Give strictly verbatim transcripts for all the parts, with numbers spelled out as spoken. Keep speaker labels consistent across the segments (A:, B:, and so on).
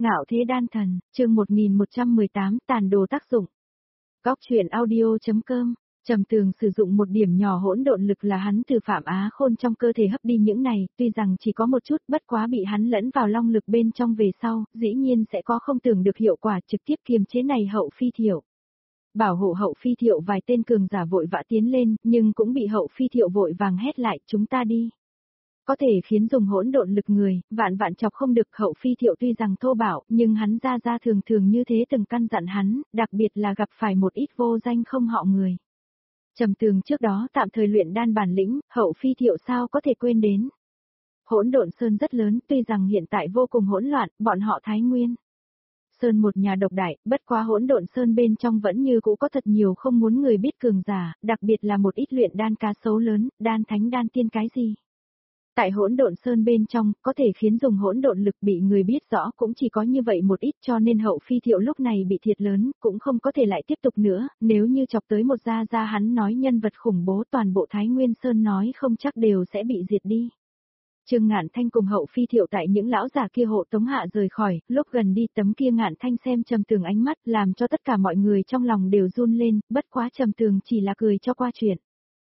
A: Ngạo thế đan thần, chương một nghìn một trăm mười tám, tàn đồ tác dụng. Góc truyện audio.com, Trầm Tường sử dụng một điểm nhỏ hỗn độn lực là hắn từ Phạm Á Khôn trong cơ thể hấp đi những này, tuy rằng chỉ có một chút bất quá bị hắn lẫn vào long lực bên trong về sau, dĩ nhiên sẽ có không tưởng được hiệu quả trực tiếp kiềm chế này Hậu Phi Thiệu. Bảo hộ Hậu Phi Thiệu vài tên cường giả vội vã tiến lên, nhưng cũng bị Hậu Phi Thiệu vội vàng hét lại, chúng ta đi. Có thể khiến dùng hỗn độn lực người, vạn vạn chọc không được. Hậu Phi Thiệu tuy rằng thô bạo, nhưng hắn ra ra thường thường như thế từng căn dặn hắn, đặc biệt là gặp phải một ít vô danh không họ người. Trầm Tường trước đó tạm thời luyện đan bản lĩnh, Hậu Phi Thiệu sao có thể quên đến. Hỗn độn sơn rất lớn, tuy rằng hiện tại vô cùng hỗn loạn, bọn họ Thái Nguyên Sơn một nhà độc đại, bất quá hỗn độn sơn bên trong vẫn như cũ có thật nhiều không muốn người biết cường giả, đặc biệt là một ít luyện đan cá sấu lớn, đan thánh đan tiên cái gì. Tại hỗn độn sơn bên trong, có thể khiến dùng hỗn độn lực bị người biết rõ cũng chỉ có như vậy một ít, cho nên Hậu Phi Thiệu lúc này bị thiệt lớn, cũng không có thể lại tiếp tục nữa, nếu như chọc tới một gia gia hắn nói nhân vật khủng bố toàn bộ Thái Nguyên Sơn nói không chắc đều sẽ bị diệt đi. Trương Ngạn Thanh cùng Hậu Phi Thiệu tại những lão giả kia hộ tống hạ rời khỏi, lúc gần đi tấm kia Ngạn Thanh xem Trầm Tường ánh mắt làm cho tất cả mọi người trong lòng đều run lên, bất quá Trầm Tường chỉ là cười cho qua chuyện.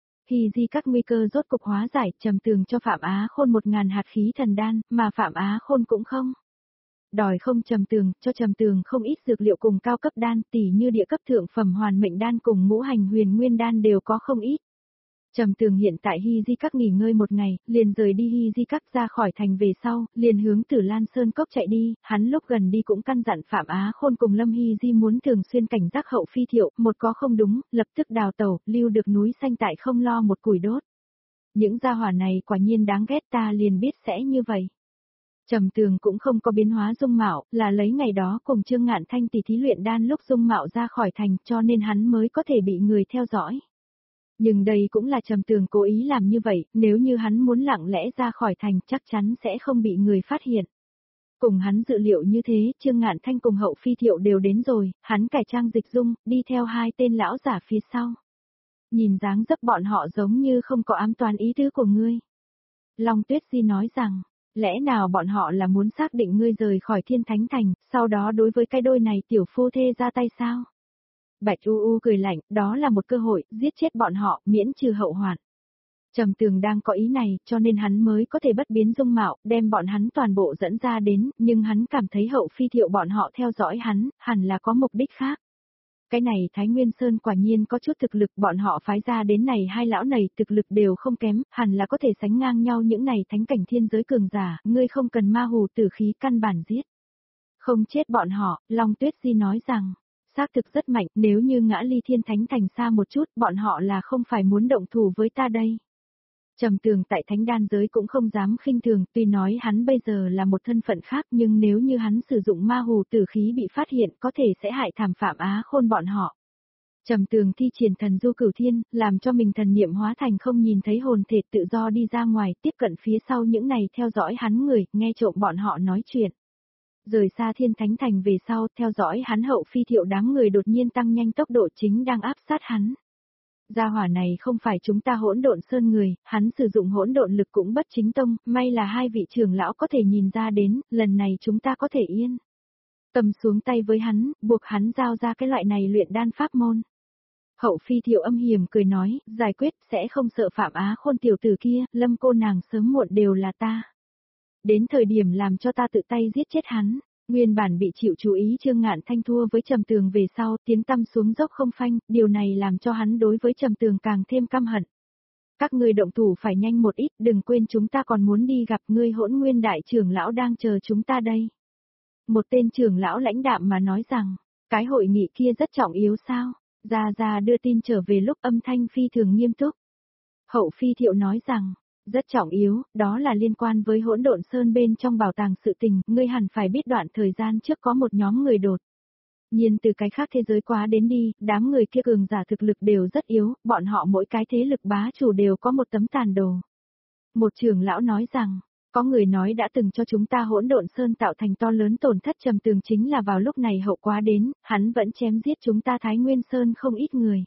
A: Hy di các nguy cơ rốt cục hóa giải, Trầm Tường cho Phạm Á Khôn một ngàn hạt khí thần đan, mà Phạm Á Khôn cũng không đòi không. Trầm Tường, cho Trầm Tường không ít dược liệu cùng cao cấp đan, tỉ như địa cấp thượng phẩm hoàn mệnh đan cùng ngũ hành huyền nguyên đan đều có không ít. Trầm Tường hiện tại Hy di các nghỉ ngơi một ngày, liền rời đi Hy di các ra khỏi thành về sau, liền hướng Tử Lan Sơn Cốc chạy đi, hắn lúc gần đi cũng căn dặn Phạm Á Khôn cùng Lâm Hy di muốn thường xuyên cảnh giác Hậu Phi Thiệu, một có không đúng, lập tức đào tẩu, lưu được núi xanh tại không lo một củi đốt. Những gia hỏa này quả nhiên đáng ghét, ta liền biết sẽ như vậy. Trầm Tường cũng không có biến hóa dung mạo, là lấy ngày đó cùng Trương Ngạn Thanh tỷ thí luyện đan lúc dung mạo ra khỏi thành, cho nên hắn mới có thể bị người theo dõi. Nhưng đây cũng là Trầm Tường cố ý làm như vậy, nếu như hắn muốn lặng lẽ ra khỏi thành chắc chắn sẽ không bị người phát hiện. Cùng hắn dự liệu như thế, Trương Ngạn Thanh cùng Hậu Phi Thiệu đều đến rồi, hắn cải trang dịch dung, đi theo hai tên lão giả phía sau. Nhìn dáng dấp bọn họ giống như không có ám toán ý tứ của ngươi. Long Tuyết Di nói rằng, lẽ nào bọn họ là muốn xác định ngươi rời khỏi Thiên Thánh Thành, sau đó đối với cái đôi này tiểu phu thê ra tay sao? Bạch U U cười lạnh, đó là một cơ hội, giết chết bọn họ, miễn trừ hậu hoạn. Trầm Tường đang có ý này, cho nên hắn mới có thể bất biến dung mạo, đem bọn hắn toàn bộ dẫn ra đến, nhưng hắn cảm thấy Hậu Phi Thiệu bọn họ theo dõi hắn, hẳn là có mục đích khác. Cái này Thái Nguyên Sơn quả nhiên có chút thực lực, bọn họ phái ra đến này hai lão này thực lực đều không kém, hẳn là có thể sánh ngang nhau những này thánh cảnh thiên giới cường giả, ngươi không cần ma hù tử khí căn bản giết. Không chết bọn họ, Long Tuyết Di nói rằng. Xác thực rất mạnh, nếu như ngã ly Thiên Thánh Thành xa một chút, bọn họ là không phải muốn động thủ với ta đây. Trầm Tường tại thánh đan giới cũng không dám khinh thường, tuy nói hắn bây giờ là một thân phận khác nhưng nếu như hắn sử dụng ma hù tử khí bị phát hiện có thể sẽ hại thảm Phạm Á Khôn bọn họ. Trầm Tường thi triển thần du cửu thiên, làm cho mình thần niệm hóa thành không nhìn thấy hồn thể tự do đi ra ngoài, tiếp cận phía sau những này theo dõi hắn người, nghe trộm bọn họ nói chuyện. Rời xa Thiên Thánh Thành về sau, theo dõi hắn Hậu Phi Thiệu đám người đột nhiên tăng nhanh tốc độ chính đang áp sát hắn. Gia hỏa này không phải chúng ta hỗn độn sơn người, hắn sử dụng hỗn độn lực cũng bất chính tông, may là hai vị trưởng lão có thể nhìn ra đến, lần này chúng ta có thể yên tâm xuống tay với hắn, buộc hắn giao ra cái loại này luyện đan pháp môn. Hậu Phi Thiệu âm hiểm cười nói, giải quyết, sẽ không sợ Phạm Á Khôn tiểu tử kia, Lâm cô nàng sớm muộn đều là ta. Đến thời điểm làm cho ta tự tay giết chết hắn. Nguyên bản bị chịu chú ý Trương Ngạn Thanh thua với Trầm Tường về sau, tiếng tăm xuống dốc không phanh, điều này làm cho hắn đối với Trầm Tường càng thêm căm hận. Các ngươi động thủ phải nhanh một ít, đừng quên chúng ta còn muốn đi gặp ngươi Hỗn Nguyên đại trưởng lão đang chờ chúng ta đây. Một tên trưởng lão lãnh đạm mà nói rằng, cái hội nghị kia rất trọng yếu sao? Gia Gia đưa tin trở về lúc âm thanh phi thường nghiêm túc. Hậu Phi Thiệu nói rằng, rất trọng yếu, đó là liên quan với hỗn độn sơn bên trong bảo tàng sự tình, ngươi hẳn phải biết đoạn thời gian trước có một nhóm người đột nhiên từ cái khác thế giới quá đến đi, đám người kia cường giả thực lực đều rất yếu, bọn họ mỗi cái thế lực bá chủ đều có một tấm tàn đồ. Một trưởng lão nói rằng, có người nói đã từng cho chúng ta hỗn độn sơn tạo thành to lớn tổn thất. Trầm Tường chính là vào lúc này hậu quá đến, hắn vẫn chém giết chúng ta Thái Nguyên Sơn không ít người.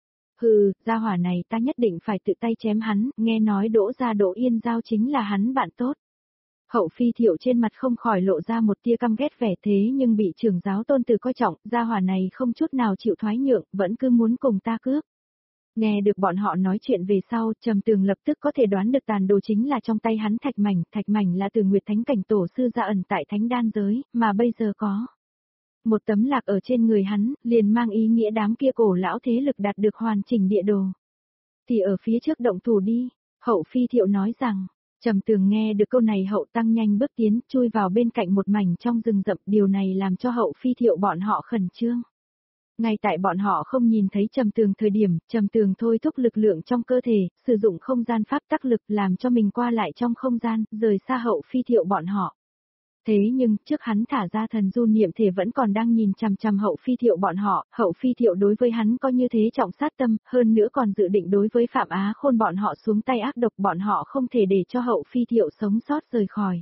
A: Hừ, gia hỏa này ta nhất định phải tự tay chém hắn, nghe nói Đỗ gia Đỗ Yên Giao chính là hắn bạn tốt. Hậu Phi Thiệu trên mặt không khỏi lộ ra một tia căm ghét vẻ thế nhưng bị trưởng giáo tôn tử coi trọng, gia hỏa này không chút nào chịu thoái nhượng, vẫn cứ muốn cùng ta cướp. Nghe được bọn họ nói chuyện về sau, Trầm Tường lập tức có thể đoán được tàn đồ chính là trong tay hắn thạch mảnh, thạch mảnh là từ Nguyệt Thánh Cảnh Tổ sư ra ẩn tại Thánh Đan giới, mà bây giờ có. Một tấm lạc ở trên người hắn, liền mang ý nghĩa đám kia cổ lão thế lực đạt được hoàn chỉnh địa đồ. Thì ở phía trước động thủ đi, Hậu Phi Thiệu nói rằng. Trầm Tường nghe được câu này Hậu tăng nhanh bước tiến, chui vào bên cạnh một mảnh trong rừng rậm, điều này làm cho Hậu Phi Thiệu bọn họ khẩn trương. Ngay tại bọn họ không nhìn thấy Trầm Tường thời điểm, Trầm Tường thôi thúc lực lượng trong cơ thể, sử dụng không gian pháp tắc lực làm cho mình qua lại trong không gian, rời xa Hậu Phi Thiệu bọn họ. Thế nhưng, trước hắn thả ra thần du niệm thể vẫn còn đang nhìn chằm chằm Hậu Phi Thiệu bọn họ, Hậu Phi Thiệu đối với hắn có như thế trọng sát tâm, hơn nữa còn dự định đối với Phạm Á Khôn bọn họ xuống tay ác độc, bọn họ không thể để cho Hậu Phi Thiệu sống sót rời khỏi.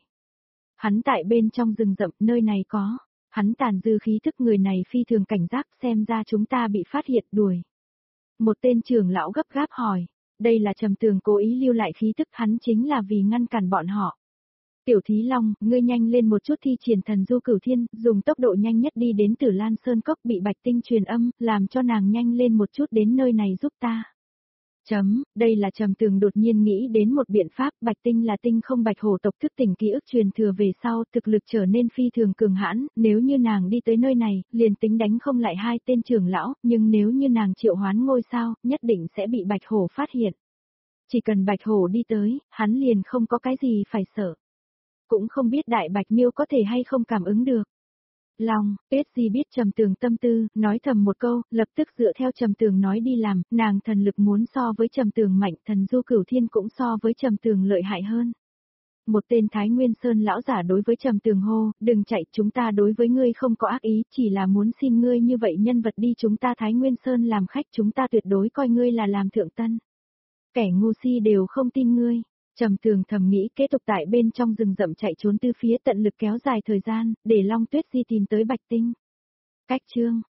A: Hắn tại bên trong rừng rậm, nơi này có, hắn tàn dư khí thức, người này phi thường cảnh giác, xem ra chúng ta bị phát hiện, đuổi. Một tên trưởng lão gấp gáp hỏi, đây là Trầm Tường cố ý lưu lại khí thức, hắn chính là vì ngăn cản bọn họ. Tiểu Thí Long, ngươi nhanh lên một chút thi triển thần du cửu thiên, dùng tốc độ nhanh nhất đi đến Tử Lan Sơn Cốc, bị Bạch Tinh truyền âm, làm cho nàng nhanh lên một chút đến nơi này giúp ta. Chấm, đây là Trầm Tường đột nhiên nghĩ đến một biện pháp, Bạch Tinh là tinh không bạch hổ tộc thức tỉnh ký ức truyền thừa về sau, thực lực trở nên phi thường cường hãn, nếu như nàng đi tới nơi này, liền tính đánh không lại hai tên trưởng lão, nhưng nếu như nàng triệu hoán ngôi sao, nhất định sẽ bị bạch hổ phát hiện. Chỉ cần bạch hổ đi tới, hắn liền không có cái gì phải sợ. Cũng không biết đại bạch miêu có thể hay không cảm ứng được. Long, Tuyết Di biết Trầm Tường tâm tư, nói thầm một câu, lập tức dựa theo Trầm Tường nói đi làm, nàng thần lực muốn so với Trầm Tường mạnh, thần du cửu thiên cũng so với Trầm Tường lợi hại hơn. Một tên Thái Nguyên Sơn lão giả đối với Trầm Tường hô, đừng chạy, chúng ta đối với ngươi không có ác ý, chỉ là muốn xin ngươi như vậy nhân vật đi chúng ta Thái Nguyên Sơn làm khách, chúng ta tuyệt đối coi ngươi là làm thượng tân. Kẻ ngu si đều không tin ngươi. Trầm Tường thầm nghĩ kế tục tại bên trong rừng rậm chạy trốn từ phía tận lực kéo dài thời gian, để Long Tuyết Di tìm tới Bạch Tinh. Cách chương